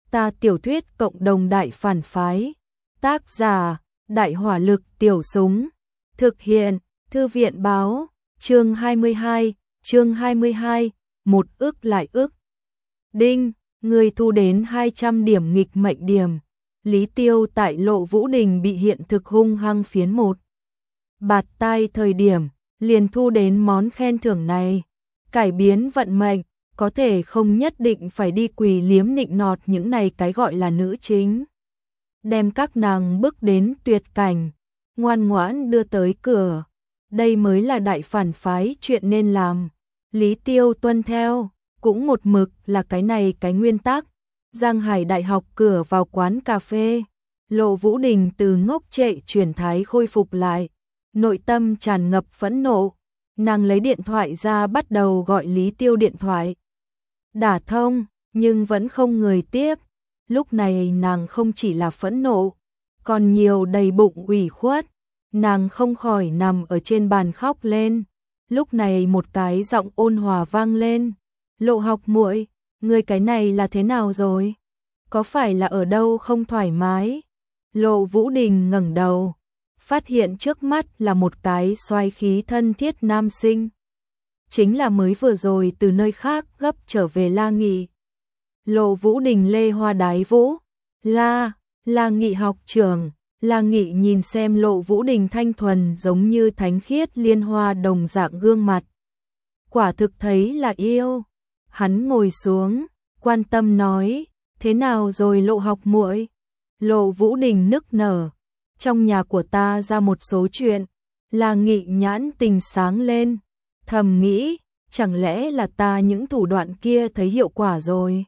Ta tiểu thuyết cộng đồng đại phản phái. Tác giả, Đại hỏa lực tiểu súng. Thực hiện, Thư viện báo, chương 22, một ức lại ức. Đinh, người thu đến 200 điểm nghịch mệnh điểm. Lý Tiêu tại Lộ Vũ Đình bị hiện thực hung hăng phiến một bạt tai thời điểm, liền thu đến món khen thưởng này. Cải biến vận mệnh, có thể không nhất định phải đi quỳ liếm nịnh nọt những này cái gọi là nữ chính. Đem các nàng bước đến tuyệt cảnh, ngoan ngoãn đưa tới cửa. Đây mới là đại phản phái chuyện nên làm. Lý Tiêu tuân theo, cũng một mực là cái này cái nguyên tắc. Giang Hải Đại học cửa vào quán cà phê. Lộ Vũ Đình từ ngốc trệ chuyển thái khôi phục lại. Nội tâm tràn ngập phẫn nộ. Nàng lấy điện thoại ra bắt đầu gọi Lý Tiêu điện thoại. Đả thông, nhưng vẫn không người tiếp. Lúc này nàng không chỉ là phẫn nộ, còn nhiều đầy bụng ủy khuất. Nàng không khỏi nằm ở trên bàn khóc lên. Lúc này một cái giọng ôn hòa vang lên. Lộ học muội, người cái này là thế nào rồi? Có phải là ở đâu không thoải mái? Lộ Vũ Đình ngẩng đầu, phát hiện trước mắt là một cái xoáy khí thân thiết nam sinh. Chính là mới vừa rồi từ nơi khác gấp trở về La Nghị. Lộ Vũ Đình lê hoa đái vũ. La Nghị học trưởng. La Nghị nhìn xem Lộ Vũ Đình thanh thuần giống như thánh khiết liên hoa đồng dạng gương mặt. Quả thực thấy là yêu. Hắn ngồi xuống, quan tâm nói, thế nào rồi Lộ học muội? Lộ Vũ Đình nức nở, trong nhà của ta ra một số chuyện. La Nghị nhãn tình sáng lên, thầm nghĩ, chẳng lẽ là ta những thủ đoạn kia thấy hiệu quả rồi?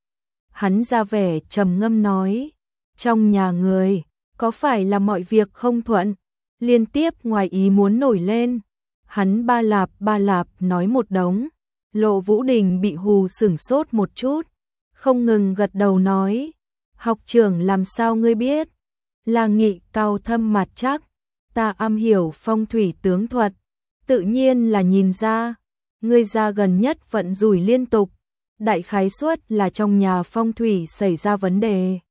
Hắn ra vẻ trầm ngâm nói, trong nhà người, có phải là mọi việc không thuận, liên tiếp ngoài ý muốn nổi lên. Hắn ba lạp nói một đống. Lộ Vũ Đình bị hù sửng sốt một chút, không ngừng gật đầu nói, học trưởng làm sao ngươi biết? La Nghị cau thâm mặt chắc, ta am hiểu phong thủy tướng thuật, tự nhiên là nhìn ra, ngươi ra gần nhất vận rủi liên tục, đại khái suất là trong nhà phong thủy xảy ra vấn đề.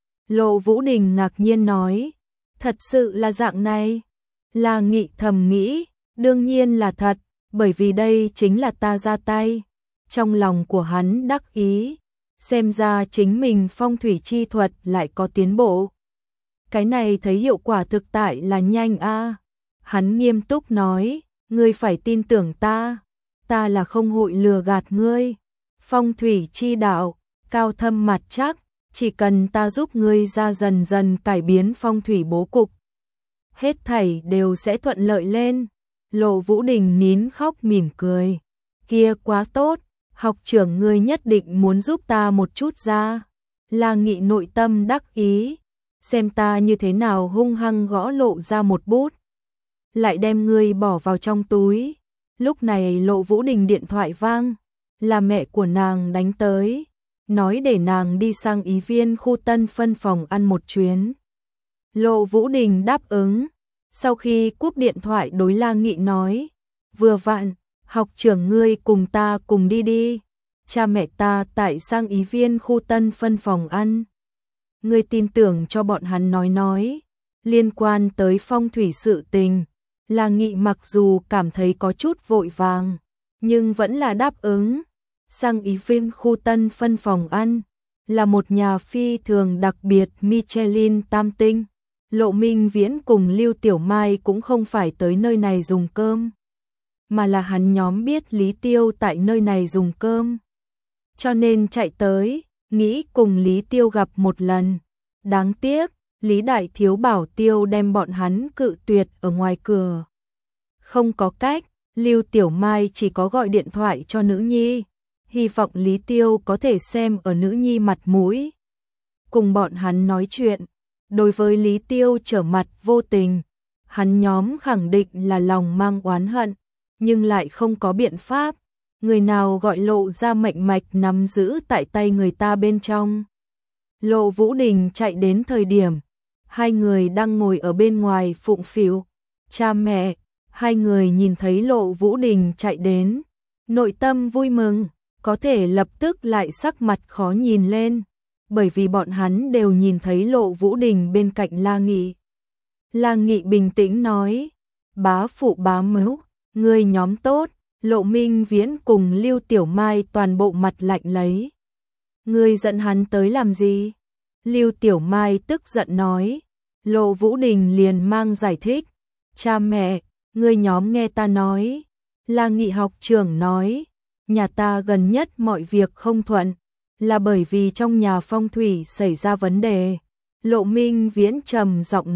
Lộ Vũ Đình ngạc nhiên nói, thật sự là dạng này? La Nghị thầm nghĩ, đương nhiên là thật, bởi vì đây chính là ta ra tay. Trong lòng của hắn đắc ý, xem ra chính mình phong thủy chi thuật lại có tiến bộ. Cái này thấy hiệu quả thực tại là nhanh a. Hắn nghiêm túc nói, ngươi phải tin tưởng ta là không hội lừa gạt ngươi. Phong thủy chi đạo, cao thâm mặt chắc, chỉ cần ta giúp ngươi ra dần dần cải biến phong thủy bố cục, hết thảy đều sẽ thuận lợi lên. Lộ Vũ Đình nín khóc mỉm cười, kia quá tốt, học trưởng ngươi nhất định muốn giúp ta một chút ra. La Nghị nội tâm đắc ý, xem ta như thế nào hung hăng gõ Lộ ra một bút, lại đem ngươi bỏ vào trong túi. Lúc này Lộ Vũ Đình điện thoại vang, là mẹ của nàng đánh tới, nói để nàng đi sang Ý Viên khu Tân phân phòng ăn một chuyến. Lộ Vũ Đình đáp ứng, sau khi cúp điện thoại đối La Nghị nói, vừa vặn, học trưởng ngươi cùng ta cùng đi đi, cha mẹ ta tại sang Ý Viên khu Tân phân phòng ăn. Ngươi tin tưởng cho bọn hắn nói, liên quan tới phong thủy sự tình. La Nghị mặc dù cảm thấy có chút vội vàng, nhưng vẫn là đáp ứng. Sang Ý Viên khu Tân phân phòng ăn, là một nhà phi thường đặc biệt Michelin tam tinh. Lộ Minh Viễn cùng Lưu Tiểu Mai cũng không phải tới nơi này dùng cơm, mà là hắn nhóm biết Lý Tiêu tại nơi này dùng cơm, cho nên chạy tới, nghĩ cùng Lý Tiêu gặp một lần. Đáng tiếc, Lý Đại Thiếu bảo Tiêu đem bọn hắn cự tuyệt ở ngoài cửa. Không có cách, Lưu Tiểu Mai chỉ có gọi điện thoại cho nữ nhi, hy vọng Lý Tiêu có thể xem ở nữ nhi mặt mũi, cùng bọn hắn nói chuyện. Đối với Lý Tiêu trở mặt vô tình, hắn nhóm khẳng định là lòng mang oán hận, nhưng lại không có biện pháp. Người nào gọi Lộ ra mệnh mạch nắm giữ tại tay người ta bên trong. Lộ Vũ Đình chạy đến thời điểm, hai người đang ngồi ở bên ngoài phụng phịu. Cha mẹ, hai người nhìn thấy Lộ Vũ Đình chạy đến, nội tâm vui mừng, có thể lập tức lại sắc mặt khó nhìn lên. bởi vì bọn hắn đều nhìn thấy Lộ Vũ Đình bên cạnh La Nghị. La Nghị bình tĩnh nói, bá phụ bá mẫu, ngươi nhóm tốt. Lộ Minh Viễn cùng Lưu Tiểu Mai toàn bộ mặt lạnh lấy. Ngươi giận hắn tới làm gì? Lưu Tiểu Mai tức giận nói. Lộ Vũ Đình liền mang giải thích. Cha mẹ, ngươi nhóm nghe ta nói. La Nghị học trưởng nói, nhà ta gần nhất mọi việc không thuận, là bởi vì trong nhà phong thủy xảy ra vấn đề. Lộ Minh Viễn trầm giọng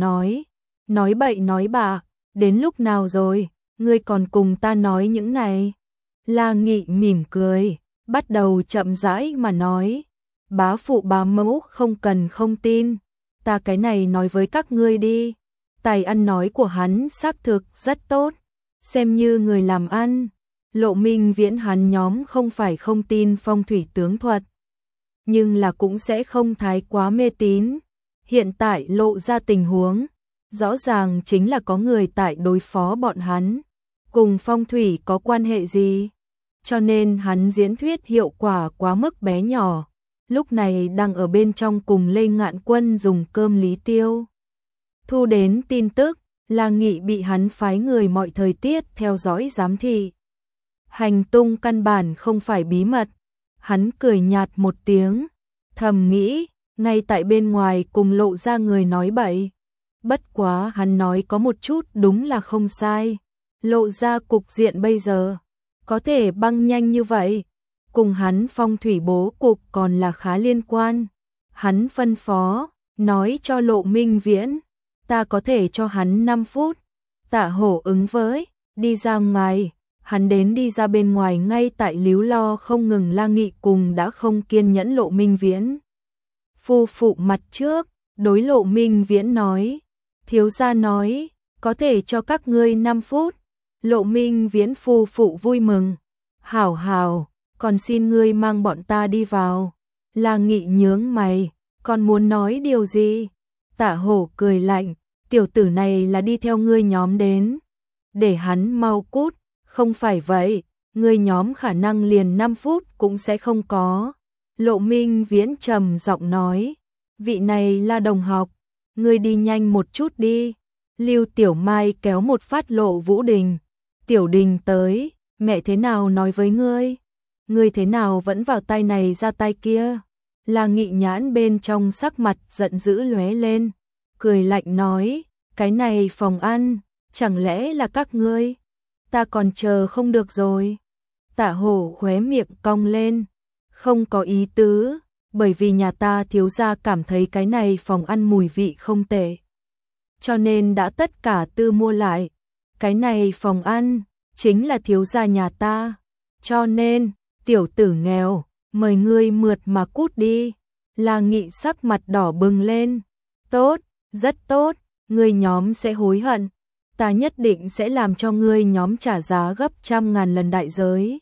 nói bậy nói bạ, đến lúc nào rồi, ngươi còn cùng ta nói những này. La Nghị mỉm cười, bắt đầu chậm rãi mà nói, bá phụ bá mẫu không cần không tin, ta cái này nói với các ngươi đi. Tài ăn nói của hắn xác thực rất tốt, xem như người làm ăn. Lộ Minh Viễn hắn nhóm không phải không tin phong thủy tướng thuật, nhưng là cũng sẽ không thái quá mê tín. Hiện tại lộ ra tình huống, rõ ràng chính là có người tại đối phó bọn hắn, cùng phong thủy có quan hệ gì? Cho nên hắn diễn thuyết hiệu quả quá mức bé nhỏ. Lúc này đang ở bên trong cùng Lê Ngạn Quân dùng cơm Lý Tiêu. Thu đến tin tức, La Nghị bị hắn phái người mọi thời tiết theo dõi giám thị. Hành tung căn bản không phải bí mật. Hắn cười nhạt một tiếng, thầm nghĩ, ngay tại bên ngoài cùng lộ ra người nói bậy. Bất quá hắn nói có một chút đúng là không sai. Lộ ra cục diện bây giờ, có thể băng nhanh như vậy, cùng hắn phong thủy bố cục còn là khá liên quan. Hắn phân phó, nói cho Lộ Minh Viễn, ta có thể cho hắn 5 phút. Tạ Hổ ứng với, đi ra ngoài. Hắn đến đi ra bên ngoài ngay tại líu lo không ngừng La Nghị cùng đã không kiên nhẫn Lộ Minh Viễn. Phu phụ mặt trước, đối Lộ Minh Viễn nói, thiếu gia nói, có thể cho các ngươi 5 phút. Lộ Minh Viễn phu phụ vui mừng, hảo hảo, còn xin ngươi mang bọn ta đi vào. La Nghị nhướng mày, còn muốn nói điều gì? Tạ Hổ cười lạnh, tiểu tử này là đi theo ngươi nhóm đến, để hắn mau cút. Không phải vậy, ngươi nhóm khả năng liền 5 phút cũng sẽ không có. Lộ Minh Viễn trầm giọng nói, vị này là đồng học, ngươi đi nhanh một chút đi. Lưu Tiểu Mai kéo một phát Lộ Vũ Đình. Tiểu Đình tới, mẹ thế nào nói với ngươi? Ngươi thế nào vẫn vào tay này ra tay kia? La Nghị nhãn bên trong sắc mặt giận dữ lóe lên, cười lạnh nói, cái này phòng ăn, chẳng lẽ là các ngươi? Ta còn chờ không được rồi. Tạ Hổ khóe miệng cong lên, không có ý tứ, bởi vì nhà ta thiếu gia cảm thấy cái này phòng ăn mùi vị không tệ, cho nên đã tất cả tư mua lại. Cái này phòng ăn chính là thiếu gia nhà ta, cho nên tiểu tử nghèo, mời ngươi mượt mà cút đi. La Nghị sắc mặt đỏ bừng lên, tốt, rất tốt, ngươi nhóm sẽ hối hận. Ta nhất định sẽ làm cho ngươi nhóm trả giá gấp 100.000 lần đại giới.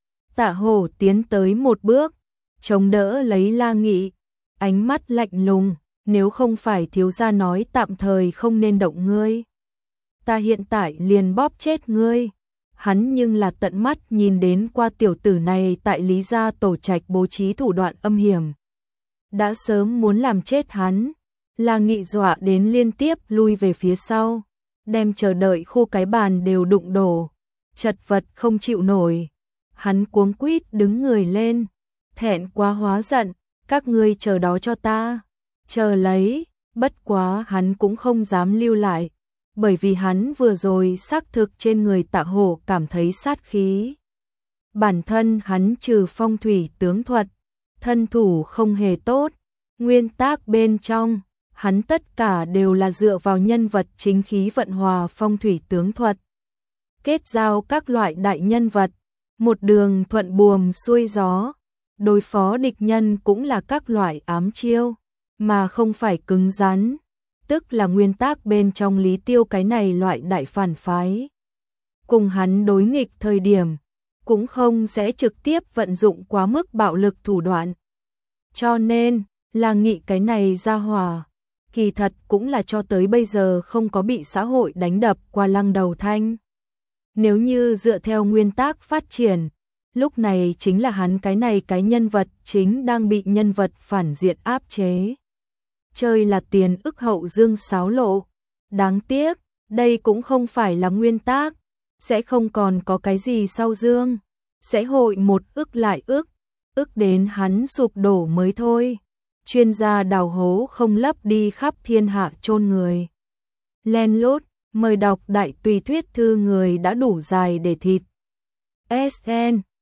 Tạ Hổ tiến tới một bước, chống đỡ lấy La Nghị, ánh mắt lạnh lùng, nếu không phải thiếu gia nói tạm thời không nên động ngươi, ta hiện tại liền bóp chết ngươi. Hắn nhưng là tận mắt nhìn đến qua tiểu tử này tại Lý gia tổ trạch bố trí thủ đoạn âm hiểm, đã sớm muốn làm chết hắn. La Nghị dọa đến liên tiếp lui về phía sau, đem chờ đợi khu cái bàn đều đụng đổ, chật vật không chịu nổi. Hắn cuống quýt đứng người lên, thẹn quá hóa giận, các ngươi chờ đó cho ta, chờ lấy. Bất quá hắn cũng không dám lưu lại, bởi vì hắn vừa rồi xác thực trên người Tạ Hổ cảm thấy sát khí. Bản thân hắn trừ phong thủy tướng thuật, thân thủ không hề tốt, nguyên tắc bên trong hắn tất cả đều là dựa vào nhân vật chính khí vận hòa phong thủy tướng thuật, kết giao các loại đại nhân vật, một đường thuận buồm xuôi gió. Đối phó địch nhân cũng là các loại ám chiêu, mà không phải cứng rắn, tức là nguyên tắc bên trong Lý Tiêu cái này loại đại phản phái. Cùng hắn đối nghịch thời điểm, cũng không sẽ trực tiếp vận dụng quá mức bạo lực thủ đoạn. Cho nên, La Nghị cái này ra hỏa, kỳ thật cũng là cho tới bây giờ không có bị xã hội đánh đập qua lăng đầu thanh. Nếu như dựa theo nguyên tắc phát triển, lúc này chính là hắn cái nhân vật chính đang bị nhân vật phản diện áp chế. Chơi là tiền ức hậu dương xáo lộ. Đáng tiếc, đây cũng không phải là nguyên tác, sẽ không còn có cái gì sau dương, sẽ hội một ức lại ức đến hắn sụp đổ mới thôi. Chuyên gia đào hố không lấp đi khắp thiên hạ chôn người. Len lút, mời đọc đại tùy thuyết thư người đã đủ dài để thịt. SN